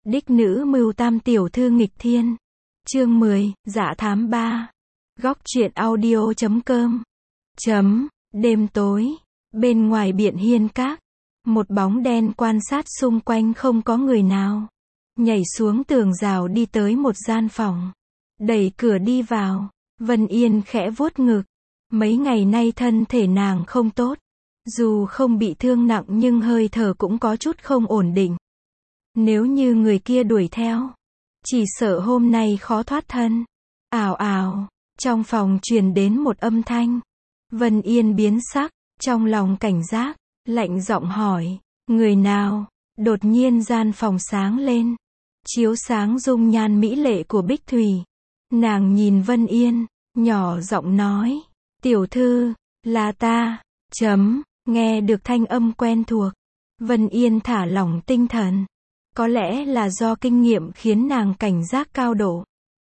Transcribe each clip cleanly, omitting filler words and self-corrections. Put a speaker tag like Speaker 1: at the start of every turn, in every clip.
Speaker 1: Đích nữ mưu tam tiểu thư nghịch thiên. Chương 10, Dạ thám 3. Góc truyện audio.com. Đêm tối, bên ngoài Biện Hiên Các, một bóng đen quan sát xung quanh không có người nào. Nhảy xuống tường rào đi tới một gian phòng. Đẩy cửa đi vào, Vân Yên khẽ vuốt ngực. Mấy ngày nay thân thể nàng không tốt. Dù không bị thương nặng nhưng hơi thở cũng có chút không ổn định. Nếu như người kia đuổi theo, chỉ sợ hôm nay khó thoát thân. Ào ào, trong phòng truyền đến một âm thanh. Vân Yên biến sắc, trong lòng cảnh giác, lạnh giọng hỏi, người nào? Đột nhiên gian phòng sáng lên, chiếu sáng dung nhan mỹ lệ của Bích Thủy. Nàng nhìn Vân Yên, nhỏ giọng nói, tiểu thư, là ta. Nghe được thanh âm quen thuộc, Vân Yên thả lỏng tinh thần. Có lẽ là do kinh nghiệm khiến nàng cảnh giác cao độ.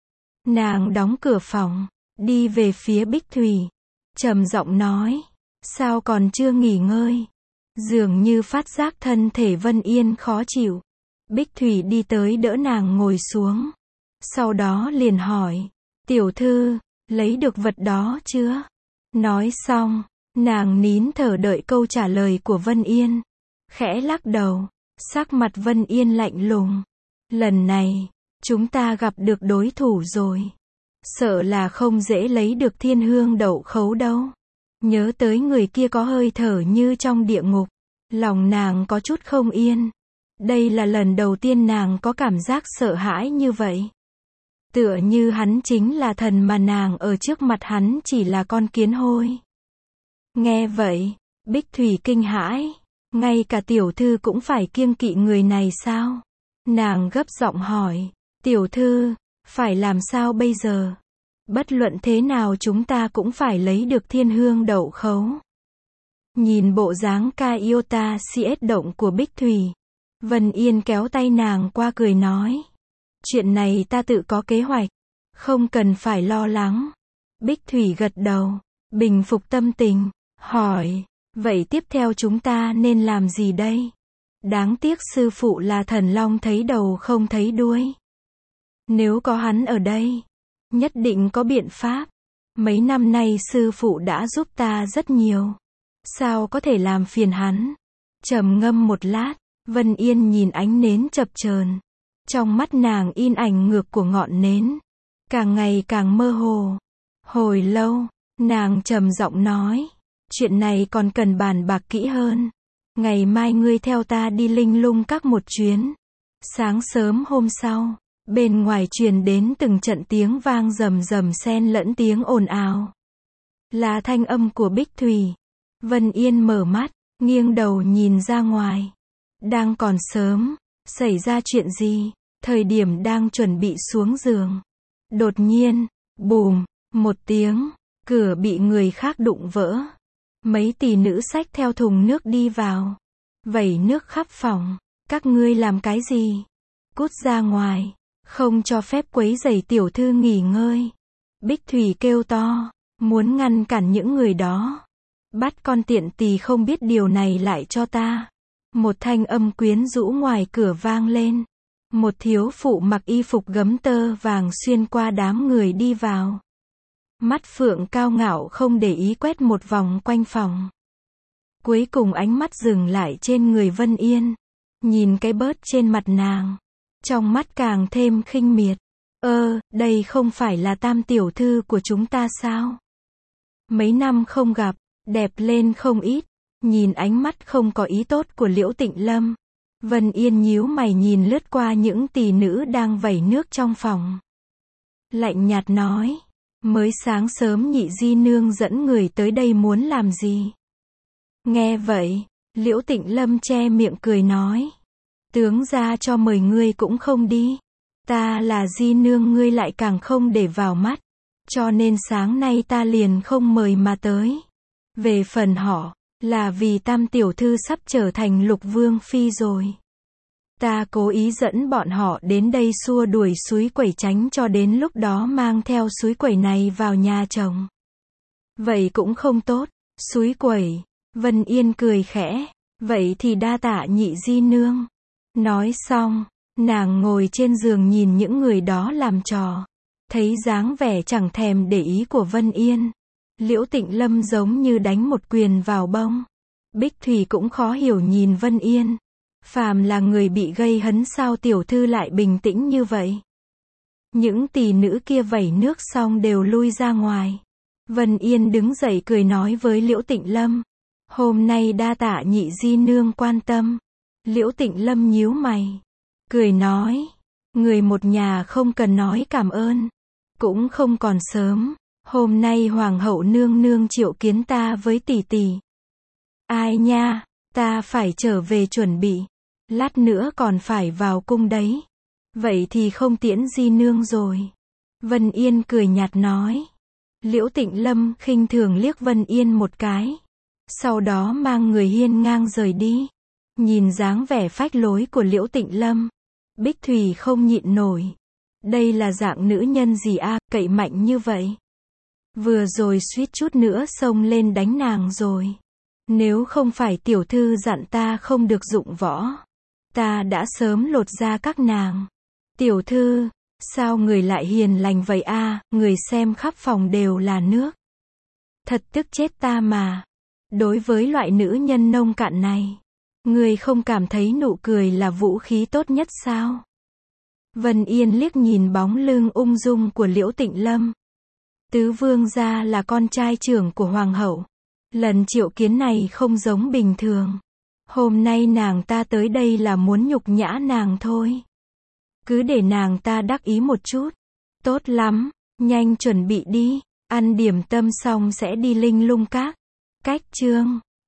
Speaker 1: Nàng đóng cửa phòng, đi về phía Bích Thủy, trầm giọng nói, sao còn chưa nghỉ ngơi? Dường như phát giác thân thể Vân Yên khó chịu. Bích Thủy đi tới đỡ nàng ngồi xuống. Sau đó liền hỏi, tiểu thư, lấy được vật đó chưa? Nói xong, nàng nín thở đợi câu trả lời của Vân Yên. Khẽ lắc đầu, sắc mặt Vân Yên lạnh lùng. Lần này, chúng ta gặp được đối thủ rồi. Sợ là không dễ lấy được thiên hương đậu khấu đâu. Nhớ tới người kia có hơi thở như trong địa ngục. Lòng nàng có chút không yên. Đây là lần đầu tiên nàng có cảm giác sợ hãi như vậy. Tựa như hắn chính là thần mà nàng ở trước mặt hắn chỉ là con kiến hôi. Nghe vậy, Bích Thủy kinh hãi. Ngay cả tiểu thư cũng phải kiêng kỵ người này sao? Nàng gấp giọng hỏi, tiểu thư, phải làm sao bây giờ? Bất luận thế nào chúng ta cũng phải lấy được thiên hương đậu khấu. Nhìn bộ dáng Kaiota CS động của Bích Thủy, Vân Yên kéo tay nàng qua cười nói, chuyện này ta tự có kế hoạch, không cần phải lo lắng. Bích Thủy gật đầu, bình phục tâm tình, hỏi, vậy tiếp theo chúng ta nên làm gì đây? Đáng tiếc sư phụ là thần long thấy đầu không thấy đuôi. Nếu có hắn ở đây, nhất định có biện pháp. Mấy năm nay sư phụ đã giúp ta rất nhiều. Sao có thể làm phiền hắn? Trầm ngâm một lát, Vân Yên nhìn ánh nến chập chờn. Trong mắt nàng in ảnh ngược của ngọn nến. Càng ngày càng mơ hồ. Hồi lâu, nàng trầm giọng nói, chuyện này còn cần bàn bạc kỹ hơn. Ngày mai ngươi theo ta đi Linh Lung Các một chuyến. Sáng sớm hôm sau, bên ngoài truyền đến từng trận tiếng vang rầm rầm xen lẫn tiếng ồn ào. Là thanh âm của Bích Thủy. Vân Yên mở mắt, nghiêng đầu nhìn ra ngoài. Đang còn sớm, xảy ra chuyện gì? Thời điểm đang chuẩn bị xuống giường. Đột nhiên, bùm, một tiếng, cửa bị người khác đụng vỡ. Mấy tỷ nữ xách theo thùng nước đi vào. Vẩy nước khắp phòng. Các ngươi làm cái gì? Cút ra ngoài. Không cho phép quấy rầy tiểu thư nghỉ ngơi. Bích Thủy kêu to, muốn ngăn cản những người đó. Bắt con tiện tỳ không biết điều này lại cho ta. Một thanh âm quyến rũ ngoài cửa vang lên. Một thiếu phụ mặc y phục gấm tơ vàng xuyên qua đám người đi vào. Mắt phượng cao ngạo không để ý quét một vòng quanh phòng. Cuối cùng ánh mắt dừng lại trên người Vân Yên. Nhìn cái bớt trên mặt nàng. Trong mắt càng thêm khinh miệt. Đây không phải là tam tiểu thư của chúng ta sao? Mấy năm không gặp, đẹp lên không ít. Nhìn ánh mắt không có ý tốt của Liễu Tịnh Lâm. Vân Yên nhíu mày nhìn lướt qua những tỷ nữ đang vẩy nước trong phòng. Lạnh nhạt nói. Mới sáng sớm nhị di nương dẫn người tới đây muốn làm gì? Nghe vậy, Liễu Tịnh Lâm che miệng cười nói. Tướng gia cho mời ngươi cũng không đi. Ta là di nương ngươi lại càng không để vào mắt. Cho nên sáng nay ta liền không mời mà tới. Về phần họ, là vì tam tiểu thư sắp trở thành Lục Vương Phi rồi. Ta cố ý dẫn bọn họ đến đây xua đuổi suối quẩy tránh cho đến lúc đó mang theo suối quẩy này vào nhà chồng. Vậy cũng không tốt, suối quẩy. Vân Yên cười khẽ, vậy thì đa tạ nhị di nương. Nói xong, Nàng ngồi trên giường nhìn những người đó làm trò. Thấy dáng vẻ chẳng thèm để ý của Vân Yên. Liễu Tịnh Lâm giống như đánh một quyền vào bông. Bích Thủy cũng khó hiểu nhìn Vân Yên. Phàm là người bị gây hấn sao tiểu thư lại bình tĩnh như vậy. Những tỷ nữ kia vẩy nước xong đều lui ra ngoài. Vân Yên đứng dậy cười nói với Liễu Tịnh Lâm. Hôm nay đa tạ nhị di nương quan tâm. Liễu Tịnh Lâm nhíu mày. Cười nói. Người một nhà không cần nói cảm ơn. Cũng không còn sớm. Hôm nay Hoàng hậu nương nương triệu kiến ta với tỷ tỷ. Ai nha, ta phải trở về chuẩn bị. Lát nữa còn phải vào cung đấy. Vậy thì không tiễn di nương rồi. Vân Yên cười nhạt nói. Liễu Tịnh Lâm khinh thường liếc Vân Yên một cái. Sau đó mang người hiên ngang rời đi. Nhìn dáng vẻ phách lối của Liễu Tịnh Lâm. Bích Thủy không nhịn nổi. Đây là dạng nữ nhân gì a, cậy mạnh như vậy. Vừa rồi suýt chút nữa xông lên đánh nàng rồi. Nếu không phải tiểu thư dặn ta không được dụng võ. Ta đã sớm lột ra các nàng. Tiểu thư, sao người lại hiền lành vậy a, người xem khắp phòng đều là nước. Thật tức chết ta mà. Đối với loại nữ nhân nông cạn này, người không cảm thấy nụ cười là vũ khí tốt nhất sao? Vân Yên liếc nhìn bóng lưng ung dung của Liễu Tịnh Lâm. Tứ vương gia là con trai trưởng của hoàng hậu. Lần triệu kiến này không giống bình thường. Hôm nay nàng ta tới đây là muốn nhục nhã nàng thôi. Cứ để nàng ta đắc ý một chút. Tốt lắm, nhanh chuẩn bị đi. Ăn điểm tâm xong sẽ đi Linh Lung Các. Cách chương